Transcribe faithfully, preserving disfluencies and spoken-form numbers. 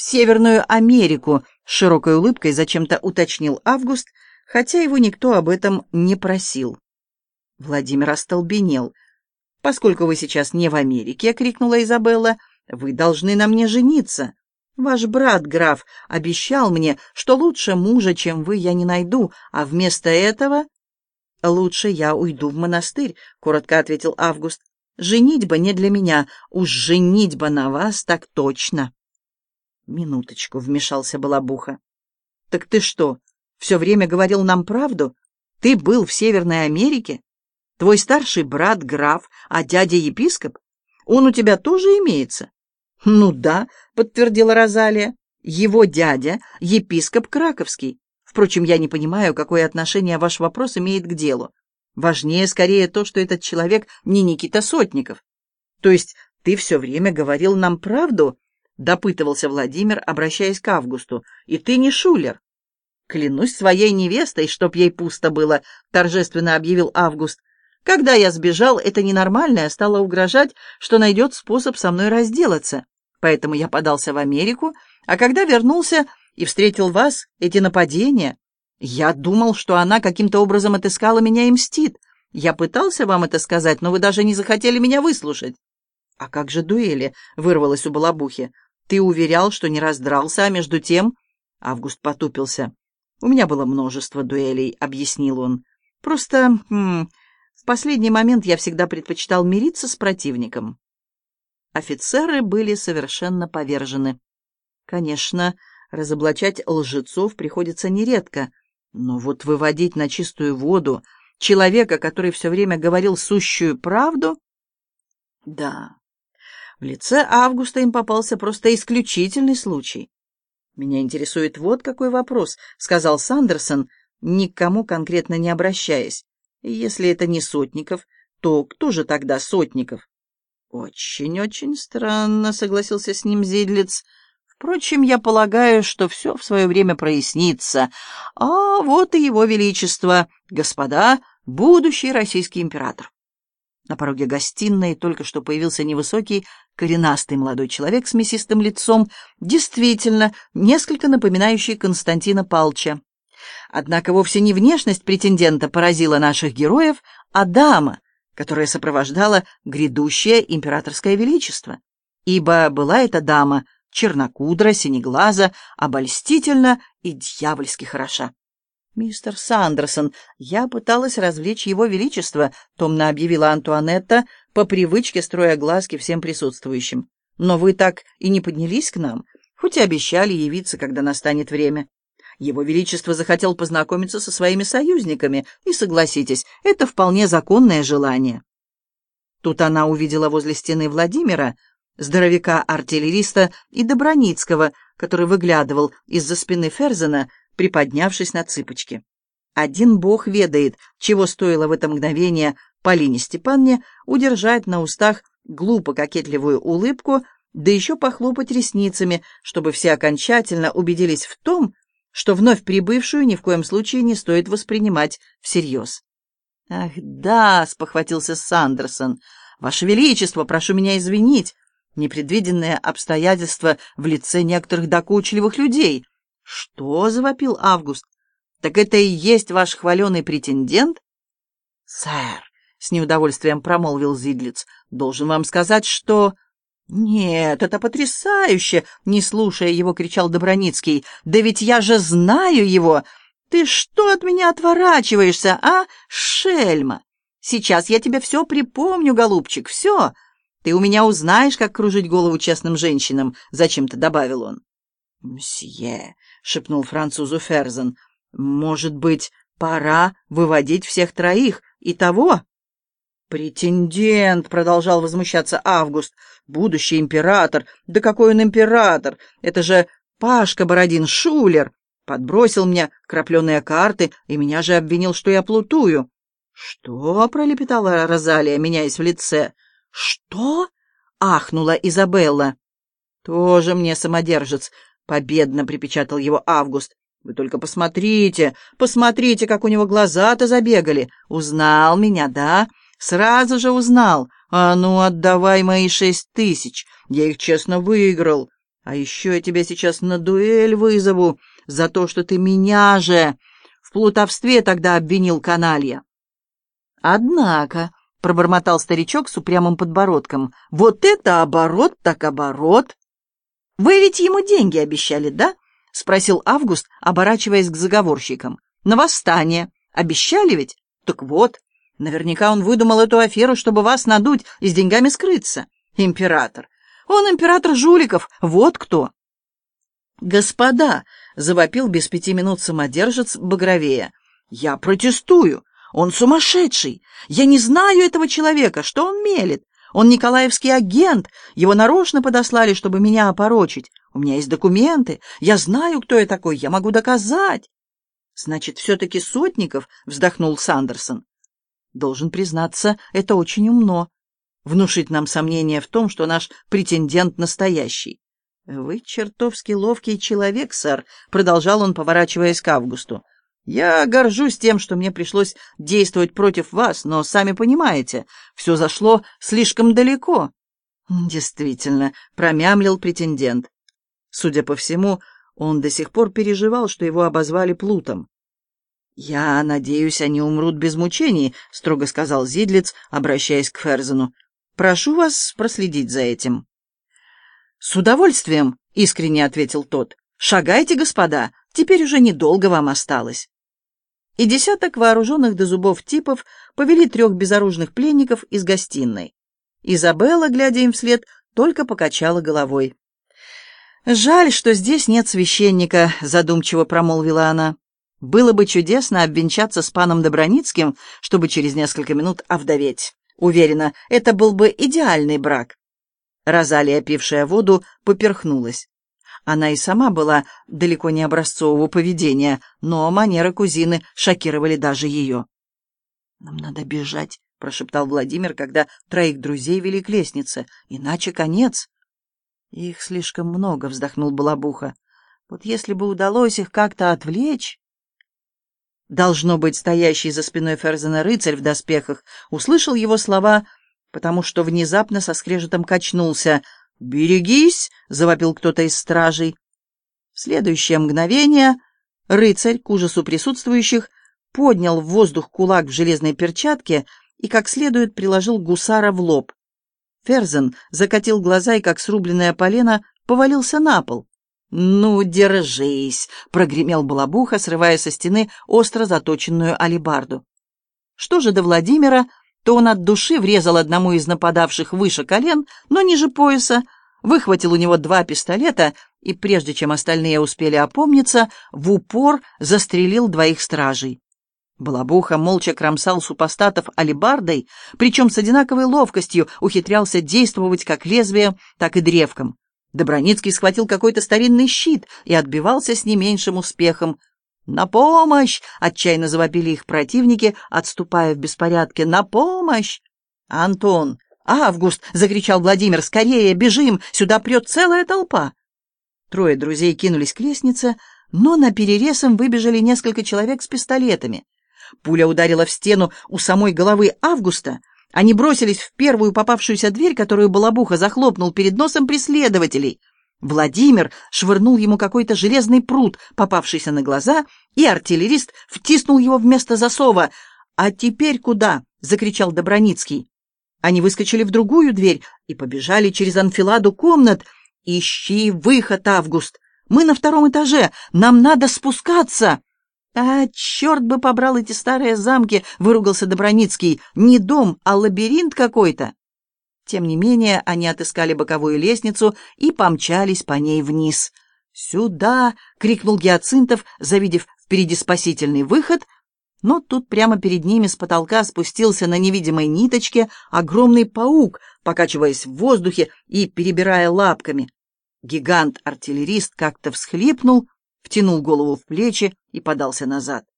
«В Северную Америку», — с широкой улыбкой зачем-то уточнил Август, хотя его никто об этом не просил. Владимир остолбенел. «Поскольку вы сейчас не в Америке», — крикнула Изабелла, — «вы должны на мне жениться. Ваш брат, граф, обещал мне, что лучше мужа, чем вы, я не найду, а вместо этого...» «Лучше я уйду в монастырь», — коротко ответил Август. «Женитьба не для меня, уж женитьба на вас так точно». «Минуточку», — вмешался Балабуха. «Так ты что, все время говорил нам правду? Ты был в Северной Америке? Твой старший брат граф, а дядя епископ? Он у тебя тоже имеется?» «Ну да», — подтвердила Розалия, — «его дядя — епископ Краковский. Впрочем, я не понимаю, какое отношение ваш вопрос имеет к делу. Важнее скорее то, что этот человек не Никита Сотников». «То есть ты все время говорил нам правду?» — допытывался Владимир, обращаясь к Августу. «И ты не шулер?» «Клянусь своей невестой, чтоб ей пусто было», — торжественно объявил Август. «Когда я сбежал, эта ненормальная стала угрожать, что найдет способ со мной разделаться. Поэтому я подался в Америку, а когда вернулся и встретил вас, эти нападения, я думал, что она каким-то образом отыскала меня и мстит. Я пытался вам это сказать, но вы даже не захотели меня выслушать». «А как же дуэли?» — вырвалось у Балабухи. «Ты уверял, что не раздрался, а между тем...» Август потупился. «У меня было множество дуэлей», — объяснил он. «Просто м, в последний момент я всегда предпочитал мириться с противником». Офицеры были совершенно повержены. Конечно, разоблачать лжецов приходится нередко, но вот выводить на чистую воду человека, который все время говорил сущую правду... Да, в лице Августа им попался просто исключительный случай. «Меня интересует вот какой вопрос», — сказал Сандерсон, ни к кому конкретно не обращаясь. «Если это не Сотников, то кто же тогда Сотников?» «Очень-очень странно», — согласился с ним Зидлиц. «Впрочем, я полагаю, что все в свое время прояснится. А вот и его величество, господа, будущий российский император». На пороге гостиной только что появился невысокий, коренастый молодой человек с мясистым лицом, действительно, несколько напоминающий Константина Павловича. Однако вовсе не внешность претендента поразила наших героев, а дама, которая сопровождала грядущее императорское величество. Ибо была эта дама чернокудра, синеглаза, обольстительна и дьявольски хороша. «Мистер Сандерсон, я пыталась развлечь его величество», — томно объявила Антуанетта, по привычке строя глазки всем присутствующим. «Но вы так и не поднялись к нам, хоть и обещали явиться, когда настанет время. Его величество захотел познакомиться со своими союзниками, и, согласитесь, это вполне законное желание». Тут она увидела возле стены Владимира, здоровяка-артиллериста, и Доброницкого, который выглядывал из-за спины Ферзена, приподнявшись на цыпочки. Один бог ведает, чего стоило в это мгновение Полине Степанне удержать на устах глупо кокетливую улыбку, да еще похлопать ресницами, чтобы все окончательно убедились в том, что вновь прибывшую ни в коем случае не стоит воспринимать всерьез. «Ах, да», — спохватился Сандерсон, — «Ваше Величество, прошу меня извинить, непредвиденные обстоятельства в лице некоторых докучливых людей». «Что?» — завопил Август. «Так это и есть ваш хваленый претендент?» «Сэр», — с неудовольствием промолвил Зидлиц, — «должен вам сказать, что...» «Нет, это потрясающе!» — не слушая его, кричал Доброницкий. «Да ведь я же знаю его! Ты что от меня отворачиваешься, а, шельма? Сейчас я тебе все припомню, голубчик, все! Ты у меня узнаешь, как кружить голову честным женщинам!» — зачем-то добавил он. «Мсье», — шепнул французу Ферзен, — «может быть, пора выводить всех троих? Итого?» «Претендент», — продолжал возмущаться Август, — «будущий император. Да какой он император? Это же Пашка Бородин, шулер. Подбросил мне крапленые карты и меня же обвинил, что я плутую». «Что?» — пролепетала Розалия, меняясь в лице. «Что?» — ахнула Изабелла. «Тоже мне самодержец», — победно припечатал его Август. «Вы только посмотрите, посмотрите, как у него глаза-то забегали. Узнал меня, да? Сразу же узнал. А ну, отдавай мои шесть тысяч. Я их честно выиграл. А еще я тебя сейчас на дуэль вызову за то, что ты меня же в плутовстве тогда обвинил, каналья. Однако, — пробормотал старичок с упрямым подбородком, — вот это оборот так оборот. Вы ведь ему деньги обещали, да? — спросил Август, оборачиваясь к заговорщикам. На восстание. Обещали ведь? Так вот, наверняка он выдумал эту аферу, чтобы вас надуть и с деньгами скрыться. Император. Он император жуликов, вот кто. «Господа!» — завопил без пяти минут самодержец багровея. «Я протестую! Он сумасшедший! Я не знаю этого человека! Что он мелет? Он николаевский агент! Его нарочно подослали, чтобы меня опорочить! У меня есть документы! Я знаю, кто я такой! Я могу доказать!» «Значит, все-таки Сотников?» — вздохнул Сандерсон. «Должен признаться, это очень умно. Внушить нам сомнение в том, что наш претендент настоящий. Вы чертовски ловкий человек, сэр», — продолжал он, поворачиваясь к Августу. «Я горжусь тем, что мне пришлось действовать против вас, но, сами понимаете, все зашло слишком далеко». «Действительно», — промямлил претендент. Судя по всему, он до сих пор переживал, что его обозвали плутом. «Я надеюсь, они умрут без мучений», — строго сказал Зидлиц, обращаясь к Ферзену. «Прошу вас проследить за этим». «С удовольствием», — искренне ответил тот. «Шагайте, господа, теперь уже недолго вам осталось». И десяток вооруженных до зубов типов повели трех безоружных пленников из гостиной. Изабелла, глядя им вслед, только покачала головой. «Жаль, что здесь нет священника», — задумчиво промолвила она. «Было бы чудесно обвенчаться с паном Доброницким, чтобы через несколько минут овдоветь. Уверена, это был бы идеальный брак». Розалия, пившая воду, поперхнулась. Она и сама была далеко не образцового поведения, но манеры кузины шокировали даже ее. «Нам надо бежать», — прошептал Владимир, когда троих друзей вели к лестнице. «Иначе конец». «Их слишком много», — вздохнул Балабуха. «Вот если бы удалось их как-то отвлечь...» Должно быть, стоящий за спиной Ферзена рыцарь в доспехах услышал его слова, потому что внезапно со скрежетом качнулся. «Берегись!» — завопил кто-то из стражей. В следующее мгновение рыцарь, к ужасу присутствующих, поднял в воздух кулак в железной перчатке и как следует приложил гусара в лоб. Ферзен закатил глаза и, как срубленное полено, повалился на пол. «Ну, держись!» — прогремел Балабуха, срывая со стены остро заточенную алебарду. Что же до Владимира, то он от души врезал одному из нападавших выше колен, но ниже пояса, выхватил у него два пистолета и, прежде чем остальные успели опомниться, в упор застрелил двоих стражей. Балабуха молча кромсал супостатов алебардой, причем с одинаковой ловкостью ухитрялся действовать как лезвием, так и древком. Доброницкий схватил какой-то старинный щит и отбивался с не меньшим успехом. «На помощь!» — отчаянно завопили их противники, отступая в беспорядке. «На помощь!» «Антон! Август!» — закричал Владимир. «Скорее, бежим! Сюда прет целая толпа!» Трое друзей кинулись к лестнице, но наперерез им выбежали несколько человек с пистолетами. Пуля ударила в стену у самой головы Августа. Они бросились в первую попавшуюся дверь, которую Балабуха захлопнул перед носом преследователей. Владимир швырнул ему какой-то железный прут, попавшийся на глаза, и артиллерист втиснул его вместо засова. «А теперь куда?» — закричал Доброницкий. Они выскочили в другую дверь и побежали через анфиладу комнат. «Ищи выход, Август! Мы на втором этаже! Нам надо спускаться!» «А, черт бы побрал эти старые замки!» — выругался Доброницкий. «Не дом, а лабиринт какой-то!» Тем не менее, они отыскали боковую лестницу и помчались по ней вниз. «Сюда!» — крикнул Гиацинтов, завидев впереди спасительный выход, но тут прямо перед ними с потолка спустился на невидимой ниточке огромный паук, покачиваясь в воздухе и перебирая лапками. Гигант-артиллерист как-то всхлипнул, втянул голову в плечи и подался назад.